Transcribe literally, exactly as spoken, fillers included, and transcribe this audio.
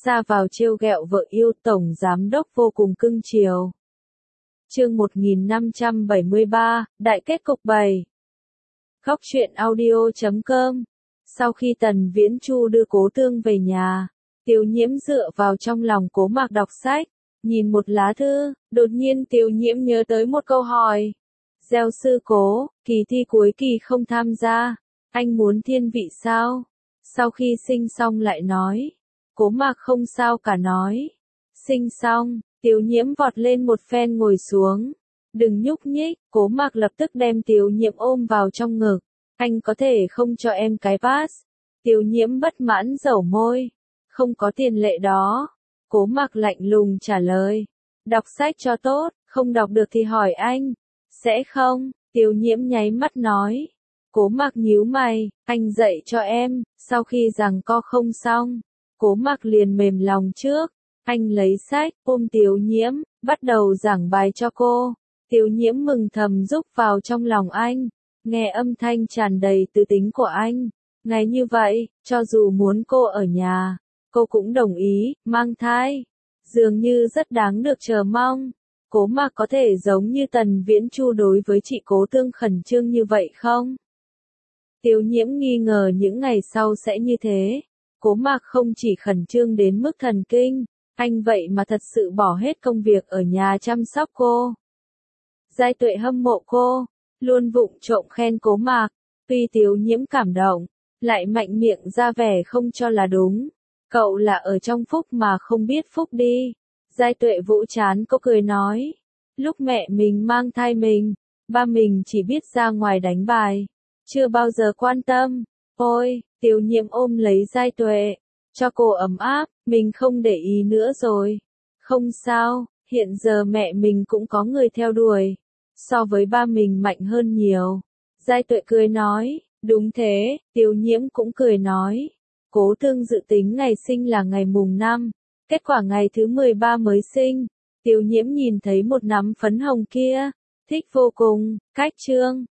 ra vào trêu ghẹo vợ yêu, tổng giám đốc vô cùng cưng chiều. Chương một nghìn năm trăm bảy mươi ba, Đại kết cục bảy. Góc truyện audio chấm com. Sau khi Tần Viễn Chu đưa Cố Tương về nhà, Tiêu Nhiễm dựa vào trong lòng Cố Mạc đọc sách, nhìn một lá thư, đột nhiên Tiêu Nhiễm nhớ tới một câu hỏi. Gieo sư Cố, kỳ thi cuối kỳ không tham gia, anh muốn thiên vị sao? Sau khi sinh xong lại nói. Cố Mạc không sao cả nói. Sinh xong, Tiêu Nhiễm vọt lên một phen ngồi xuống. Đừng nhúc nhích, Cố Mạc lập tức đem Tiêu Nhiễm ôm vào trong ngực. Anh có thể không cho em cái pass. Tiêu Nhiễm bất mãn dẩu môi. Không có tiền lệ đó. Cố Mạc lạnh lùng trả lời. Đọc sách cho tốt, không đọc được thì hỏi anh. Sẽ không, Tiêu Nhiễm nháy mắt nói. Cố Mạc nhíu mày, anh dạy cho em. Sau khi giằng co không xong, Cố Mạc liền mềm lòng trước. Anh lấy sách, ôm Tiêu Nhiễm, bắt đầu giảng bài cho cô. Tiêu Nhiễm mừng thầm rúc vào trong lòng anh. Nghe âm thanh tràn đầy tự tính của anh. Ngày như vậy, cho dù muốn cô ở nhà, cô cũng đồng ý, mang thai. Dường như rất đáng được chờ mong. Cố Mạc có thể giống như Tần Viễn Chu đối với chị Cố Tương khẩn trương như vậy không? Tiêu Nhiễm nghi ngờ những ngày sau sẽ như thế. Cố Mạc không chỉ khẩn trương đến mức thần kinh, anh vậy mà thật sự bỏ hết công việc ở nhà chăm sóc cô. Giai Tuệ hâm mộ cô, luôn vụng trộm khen Cố Mạc, tuy Tiêu Nhiễm cảm động, lại mạnh miệng ra vẻ không cho là đúng. Cậu là ở trong phúc mà không biết phúc đi. Giai Tuệ vỗ trán cô cười nói. Lúc mẹ mình mang thai mình, ba mình chỉ biết ra ngoài đánh bài, chưa bao giờ quan tâm. Ôi, Tiêu Nhiễm ôm lấy Giai Tuệ, cho cô ấm áp, mình không để ý nữa rồi. Không sao, hiện giờ mẹ mình cũng có người theo đuổi, so với ba mình mạnh hơn nhiều. Giai Tuệ cười nói, đúng thế, Tiêu Nhiễm cũng cười nói. Cố Tương dự tính ngày sinh là ngày mùng năm, kết quả ngày thứ mười ba mới sinh. Tiêu Nhiễm nhìn thấy một nắm phấn hồng kia, thích vô cùng, cách trương,